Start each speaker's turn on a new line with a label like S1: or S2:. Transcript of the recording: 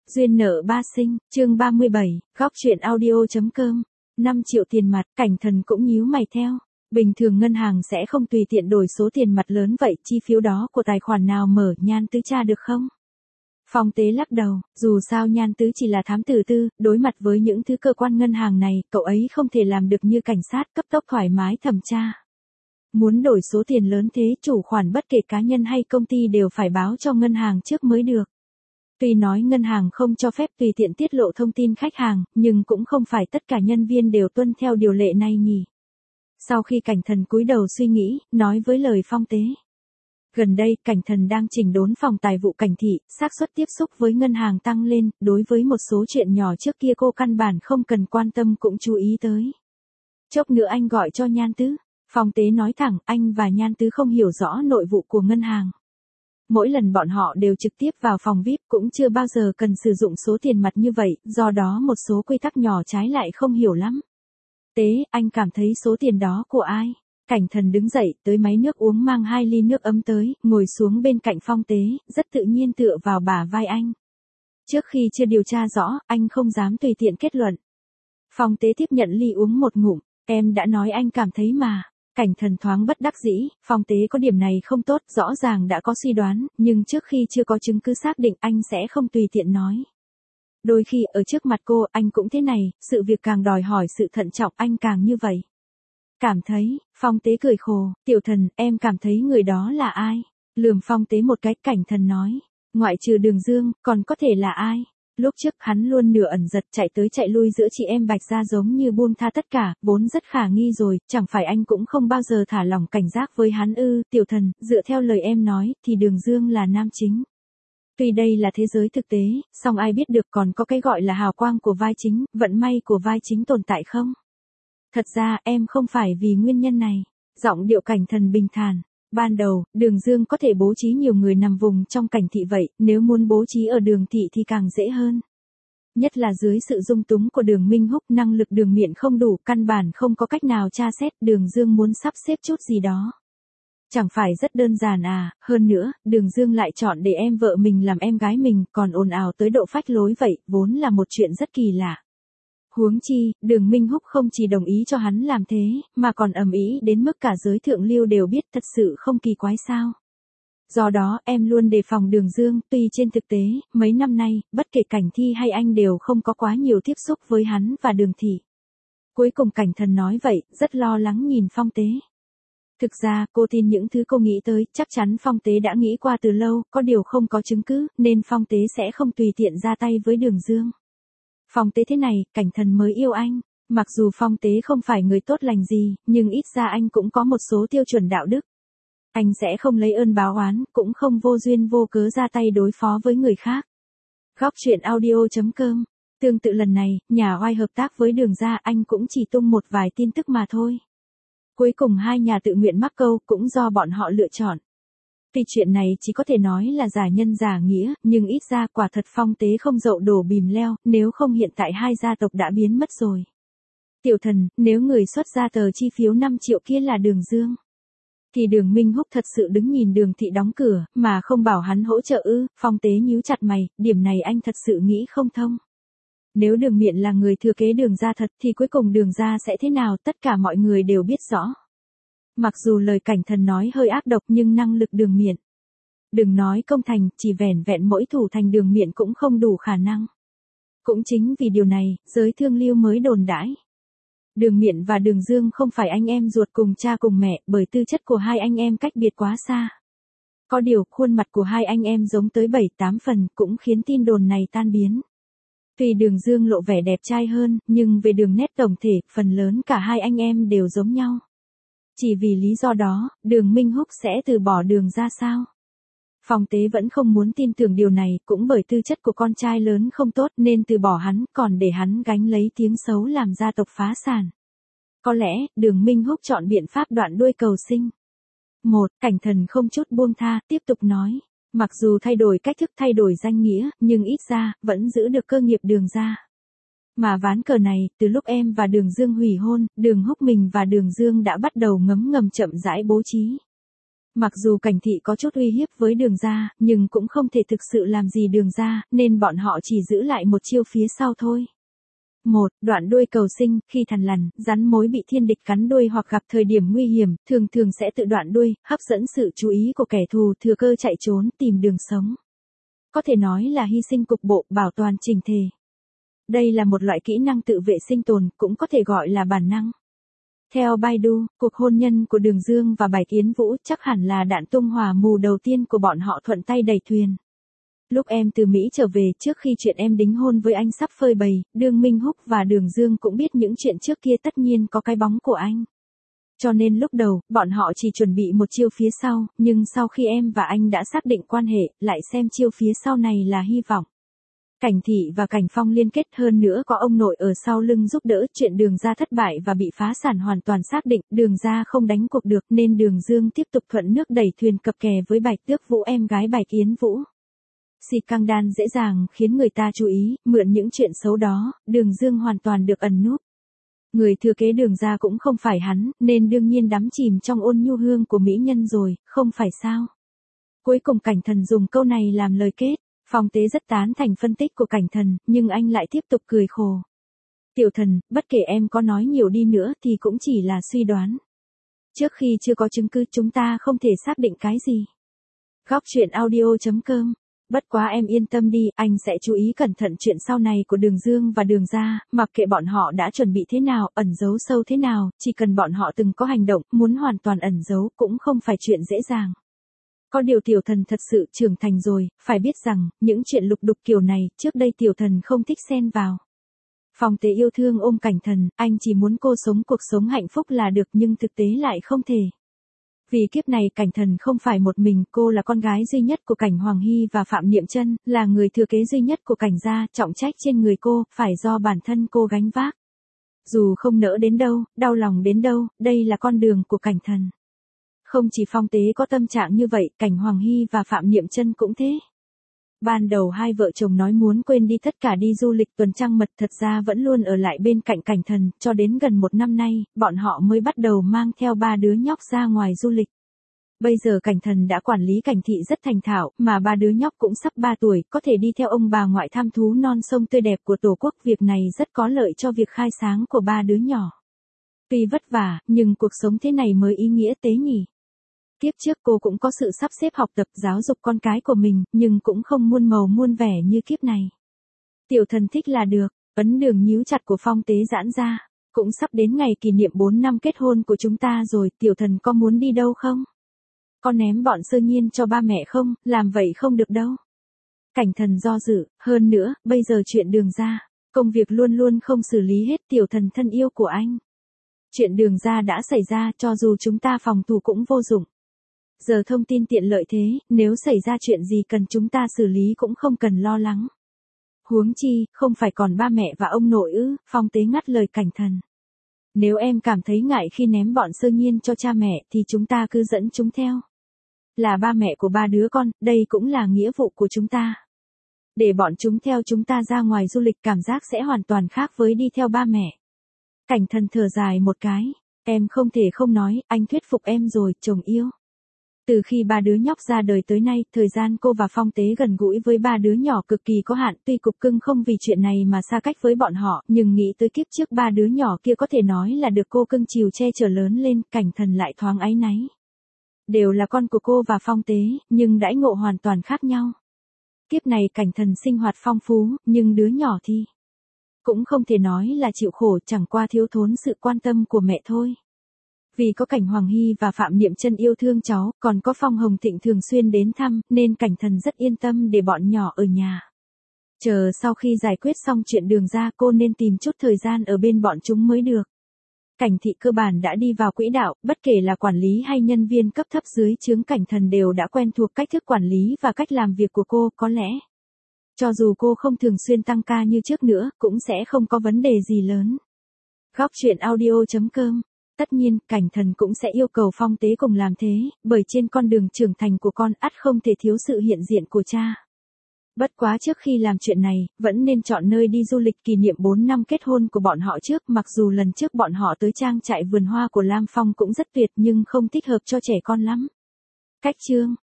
S1: Duyên nợ ba sinh, chương 37, góc truyện audio.com. 5 triệu tiền mặt, Cảnh Thần cũng nhíu mày theo. Bình thường ngân hàng sẽ không tùy tiện đổi số tiền mặt lớn vậy, chi phiếu đó của tài khoản nào mở Nhan Tứ tra được không? Phong Tế lắc đầu, dù sao Nhan Tứ chỉ là thám tử tư, đối mặt với những thứ cơ quan ngân hàng này, cậu ấy không thể làm được như cảnh sát cấp tốc thoải mái thẩm tra. Muốn đổi số tiền lớn thế, chủ khoản bất kể cá nhân hay công ty đều phải báo cho ngân hàng trước mới được. Tuy nói ngân hàng không cho phép tùy tiện tiết lộ thông tin khách hàng, nhưng cũng không phải tất cả nhân viên đều tuân theo điều lệ này nhỉ. Sau khi Cảnh Thần cúi đầu suy nghĩ, nói với lời Phong Tế. Gần đây, Cảnh Thần đang chỉnh đốn phòng tài vụ Cảnh thị, xác suất tiếp xúc với ngân hàng tăng lên, đối với một số chuyện nhỏ trước kia cô căn bản không cần quan tâm cũng chú ý tới. Chốc nữa anh gọi cho Nhan Tứ. Phong Tế nói thẳng, anh và Nhan Tứ không hiểu rõ nội vụ của ngân hàng. Mỗi lần bọn họ đều trực tiếp vào phòng VIP cũng chưa bao giờ cần sử dụng số tiền mặt như vậy, do đó một số quy tắc nhỏ trái lại không hiểu lắm. Tế, anh cảm thấy số tiền đó của ai? Cảnh Thần đứng dậy, tới máy nước uống mang 2 ly nước ấm tới, ngồi xuống bên cạnh Phong Tế, rất tự nhiên tựa vào bả vai anh. Trước khi chưa điều tra rõ, anh không dám tùy tiện kết luận. Phong Tế tiếp nhận ly uống một ngụm, em đã nói anh cảm thấy mà. Cảnh Thần thoáng bất đắc dĩ, Phong Tế có điểm này không tốt, rõ ràng đã có suy đoán, nhưng trước khi chưa có chứng cứ xác định anh sẽ không tùy tiện nói. Đôi khi ở trước mặt cô, anh cũng thế này, sự việc càng đòi hỏi sự thận trọng anh càng như vậy. Cảm thấy, Phong Tế cười khổ, Tiểu Thần, em cảm thấy người đó là ai? Lườm Phong Tế một cái, Cảnh Thần nói, ngoại trừ Đường Dương, còn có thể là ai? Lúc trước hắn luôn nửa ẩn giật chạy tới chạy lui giữa chị em Bạch Gia giống như buông tha tất cả, vốn rất khả nghi rồi, chẳng phải anh cũng không bao giờ thả lỏng cảnh giác với hắn ư? Tiểu Thần, dựa theo lời em nói, thì Đường Dương là nam chính. Tuy đây là thế giới thực tế, song ai biết được còn có cái gọi là hào quang của vai chính, vận may của vai chính tồn tại không? Thật ra em không phải vì nguyên nhân này. Giọng điệu Cảnh Thần bình thản. Ban đầu, Đường Dương có thể bố trí nhiều người nằm vùng trong Cảnh thị vậy, nếu muốn bố trí ở Đường thị thì càng dễ hơn. Nhất là dưới sự dung túng của Đường Minh Húc, năng lực Đường Miện không đủ, căn bản không có cách nào tra xét, Đường Dương muốn sắp xếp chút gì đó. Chẳng phải rất đơn giản à, hơn nữa, Đường Dương lại chọn để em vợ mình làm em gái mình, còn ồn ào tới độ phách lối vậy, vốn là một chuyện rất kỳ lạ. Huống chi, Đường Minh Húc không chỉ đồng ý cho hắn làm thế, mà còn ầm ĩ đến mức cả giới thượng lưu đều biết, thật sự không kỳ quái sao. Do đó, em luôn đề phòng Đường Dương, tuy trên thực tế, mấy năm nay, bất kể Cảnh Thi hay anh đều không có quá nhiều tiếp xúc với hắn và Đường thị. Cuối cùng Cảnh Thần nói vậy, rất lo lắng nhìn Phong Tế. Thực ra, cô tin những thứ cô nghĩ tới, chắc chắn Phong Tế đã nghĩ qua từ lâu, có điều không có chứng cứ, nên Phong Tế sẽ không tùy tiện ra tay với Đường Dương. Phong Tế thế này, Cảnh Thần mới yêu anh. Mặc dù Phong Tế không phải người tốt lành gì, nhưng ít ra anh cũng có một số tiêu chuẩn đạo đức. Anh sẽ không lấy ơn báo oán, cũng không vô duyên vô cớ ra tay đối phó với người khác. Góc truyện audio.com. Tương tự lần này, nhà oai hợp tác với Đường gia, anh cũng chỉ tung một vài tin tức mà thôi. Cuối cùng hai nhà tự nguyện mắc câu, cũng do bọn họ lựa chọn. Tuy chuyện này chỉ có thể nói là giả nhân giả nghĩa, nhưng ít ra quả thật Phong Tế không dậu đổ bìm leo, nếu không hiện tại hai gia tộc đã biến mất rồi. Tiểu Thần, nếu người xuất ra tờ chi phiếu 5 triệu kia là Đường Dương, thì Đường Minh Húc thật sự đứng nhìn Đường thị đóng cửa, mà không bảo hắn hỗ trợ ư? Phong Tế nhíu chặt mày, điểm này anh thật sự nghĩ không thông. Nếu Đường Miện là người thừa kế Đường gia thật thì cuối cùng Đường gia sẽ thế nào, tất cả mọi người đều biết rõ. Mặc dù lời Cảnh Thần nói hơi ác độc nhưng năng lực Đường Miện, đừng nói công thành, chỉ vẻn vẹn mỗi thủ thành Đường Miện cũng không đủ khả năng. Cũng chính vì điều này, giới thương lưu mới đồn đãi. Đường Miện và Đường Dương không phải anh em ruột cùng cha cùng mẹ, bởi tư chất của hai anh em cách biệt quá xa. Có điều, khuôn mặt của hai anh em giống tới 7-8 phần, cũng khiến tin đồn này tan biến. Tuy Đường Dương lộ vẻ đẹp trai hơn, nhưng về đường nét tổng thể, phần lớn cả hai anh em đều giống nhau. Chỉ vì lý do đó, Đường Minh Húc sẽ từ bỏ Đường ra sao? Phong Tế vẫn không muốn tin tưởng điều này, cũng bởi tư chất của con trai lớn không tốt nên từ bỏ hắn, còn để hắn gánh lấy tiếng xấu làm gia tộc phá sản. Có lẽ, Đường Minh Húc chọn biện pháp đoạn đuôi cầu sinh. Cảnh Thần không chút buông tha, tiếp tục nói. Mặc dù thay đổi cách thức, thay đổi danh nghĩa, nhưng ít ra, vẫn giữ được cơ nghiệp Đường ra. Mà ván cờ này, từ lúc em và Đường Dương hủy hôn, Đường Húc mình và Đường Dương đã bắt đầu ngấm ngầm chậm rãi bố trí. Mặc dù Cảnh Thị có chút uy hiếp với Đường gia, nhưng cũng không thể thực sự làm gì Đường gia, nên bọn họ chỉ giữ lại một chiêu phía sau thôi. Đoạn đuôi cầu sinh, khi thằn lằn, rắn mối bị thiên địch cắn đuôi hoặc gặp thời điểm nguy hiểm, thường thường sẽ tự đoạn đuôi, hấp dẫn sự chú ý của kẻ thù, thừa cơ chạy trốn, tìm đường sống. Có thể nói là hy sinh cục bộ, bảo toàn chỉnh thể. Đây là một loại kỹ năng tự vệ sinh tồn, cũng có thể gọi là bản năng. Theo Baidu, cuộc hôn nhân của Đường Dương và Bạch Yến Vũ chắc hẳn là đạn tung hỏa mù đầu tiên của bọn họ thuận tay đẩy thuyền. Lúc em từ Mỹ trở về, trước khi chuyện em đính hôn với anh sắp phơi bày, Đường Minh Húc và Đường Dương cũng biết những chuyện trước kia tất nhiên có cái bóng của anh. Cho nên lúc đầu, bọn họ chỉ chuẩn bị một chiêu phía sau, nhưng sau khi em và anh đã xác định quan hệ, lại xem chiêu phía sau này là hy vọng. Cảnh Thị và Cảnh Phong liên kết, hơn nữa có ông nội ở sau lưng giúp đỡ, chuyện Đường gia thất bại và bị phá sản hoàn toàn xác định, Đường gia không đánh cuộc được nên Đường Dương tiếp tục thuận nước đẩy thuyền cập kè với Bạch Tước Vũ, em gái Bạch Yến Vũ. Xịt căng đan dễ dàng khiến người ta chú ý, mượn những chuyện xấu đó, Đường Dương hoàn toàn được ẩn núp. Người thừa kế Đường gia cũng không phải hắn, nên đương nhiên đắm chìm trong ôn nhu hương của mỹ nhân rồi, không phải sao? Cuối cùng Cảnh Thần dùng câu này làm lời kết. Phong Tế rất tán thành phân tích của Cảnh Thần, nhưng anh lại tiếp tục cười khổ. Tiểu Thần, bất kể em có nói nhiều đi nữa thì cũng chỉ là suy đoán. Trước khi chưa có chứng cứ chúng ta không thể xác định cái gì. Góc truyện audio.com. Bất quá em yên tâm đi, anh sẽ chú ý cẩn thận chuyện sau này của Đường Dương và Đường gia, mặc kệ bọn họ đã chuẩn bị thế nào, ẩn giấu sâu thế nào, chỉ cần bọn họ từng có hành động, muốn hoàn toàn ẩn giấu cũng không phải chuyện dễ dàng. Có điều Tiểu Thần thật sự trưởng thành rồi, phải biết rằng, những chuyện lục đục kiểu này, trước đây Tiểu Thần không thích xen vào. Phong Tế yêu thương ôm Cảnh Thần, anh chỉ muốn cô sống cuộc sống hạnh phúc là được nhưng thực tế lại không thể. Vì kiếp này Cảnh Thần không phải một mình, cô là con gái duy nhất của Cảnh Hoàng Hy và Phạm Niệm Chân, là người thừa kế duy nhất của Cảnh gia, trọng trách trên người cô, phải do bản thân cô gánh vác. Dù không nỡ đến đâu, đau lòng đến đâu, đây là con đường của Cảnh Thần. Không chỉ Phong Tế có tâm trạng như vậy, Cảnh Hoàng Hy và Phạm Niệm Chân cũng thế. Ban đầu hai vợ chồng nói muốn quên đi tất cả đi du lịch tuần trăng mật, thật ra vẫn luôn ở lại bên cạnh Cảnh Thần, cho đến gần 1 năm nay, bọn họ mới bắt đầu mang theo 3 đứa nhóc ra ngoài du lịch. Bây giờ Cảnh Thần đã quản lý Cảnh Thị rất thành thạo, mà 3 đứa nhóc cũng sắp 3 tuổi, có thể đi theo ông bà ngoại thăm thú non sông tươi đẹp của Tổ quốc, việc này rất có lợi cho việc khai sáng của 3 đứa nhỏ. Tuy vất vả, nhưng cuộc sống thế này mới ý nghĩa tế nhỉ. Kiếp trước cô cũng có sự sắp xếp học tập giáo dục con cái của mình, nhưng cũng không muôn màu muôn vẻ như kiếp này. Tiểu Thần thích là được, ấn đường nhíu chặt của Phong Tế giãn ra. Cũng sắp đến ngày kỷ niệm 4 năm kết hôn của chúng ta rồi, Tiểu Thần có muốn đi đâu không? Con ném bọn Sơ Nhiên cho ba mẹ không, làm vậy không được đâu. Cảnh Thần do dự, hơn nữa, bây giờ chuyện Đường gia, công việc luôn luôn không xử lý hết, Tiểu Thần thân yêu của anh. Chuyện Đường gia đã xảy ra, cho dù chúng ta phòng thủ cũng vô dụng. Giờ thông tin tiện lợi thế, nếu xảy ra chuyện gì cần chúng ta xử lý cũng không cần lo lắng. Huống chi, không phải còn ba mẹ và ông nội ư? Phong Tế ngắt lời Cảnh Thần. Nếu em cảm thấy ngại khi ném bọn Sơ Nhiên cho cha mẹ thì chúng ta cứ dẫn chúng theo. Là ba mẹ của 3 đứa con, đây cũng là nghĩa vụ của chúng ta. Để bọn chúng theo chúng ta ra ngoài du lịch cảm giác sẽ hoàn toàn khác với đi theo ba mẹ. Cảnh Thần thở dài một cái. Em không thể không nói, anh thuyết phục em rồi, chồng yêu. Từ khi 3 đứa nhóc ra đời tới nay, thời gian cô và Phong Tế gần gũi với 3 đứa nhỏ cực kỳ có hạn, tuy cục cưng không vì chuyện này mà xa cách với bọn họ, nhưng nghĩ tới kiếp trước 3 đứa nhỏ kia có thể nói là được cô cưng chiều che chở lớn lên, Cảnh Thần lại thoáng áy náy. Đều là con của cô và Phong Tế, nhưng đãi ngộ hoàn toàn khác nhau. Kiếp này Cảnh Thần sinh hoạt phong phú, nhưng đứa nhỏ thì cũng không thể nói là chịu khổ, chẳng qua thiếu thốn sự quan tâm của mẹ thôi. Vì có Cảnh Hoàng Hy và Phạm Niệm Chân yêu thương cháu, còn có Phong Hồng Thịnh thường xuyên đến thăm, nên Cảnh Thần rất yên tâm để bọn nhỏ ở nhà. Chờ sau khi giải quyết xong chuyện Đường gia, cô nên tìm chút thời gian ở bên bọn chúng mới được. Cảnh Thị cơ bản đã đi vào quỹ đạo, bất kể là quản lý hay nhân viên cấp thấp dưới trướng Cảnh Thần đều đã quen thuộc cách thức quản lý và cách làm việc của cô, có lẽ. Cho dù cô không thường xuyên tăng ca như trước nữa, cũng sẽ không có vấn đề gì lớn. Góc truyện audio.com. Tất nhiên, Cảnh Thần cũng sẽ yêu cầu Phong Tế cùng làm thế, bởi trên con đường trưởng thành của con ắt không thể thiếu sự hiện diện của cha. Bất quá trước khi làm chuyện này, vẫn nên chọn nơi đi du lịch kỷ niệm 4 năm kết hôn của bọn họ trước, mặc dù lần trước bọn họ tới trang trại vườn hoa của Lam Phong cũng rất tuyệt nhưng không thích hợp cho trẻ con lắm. Cách chương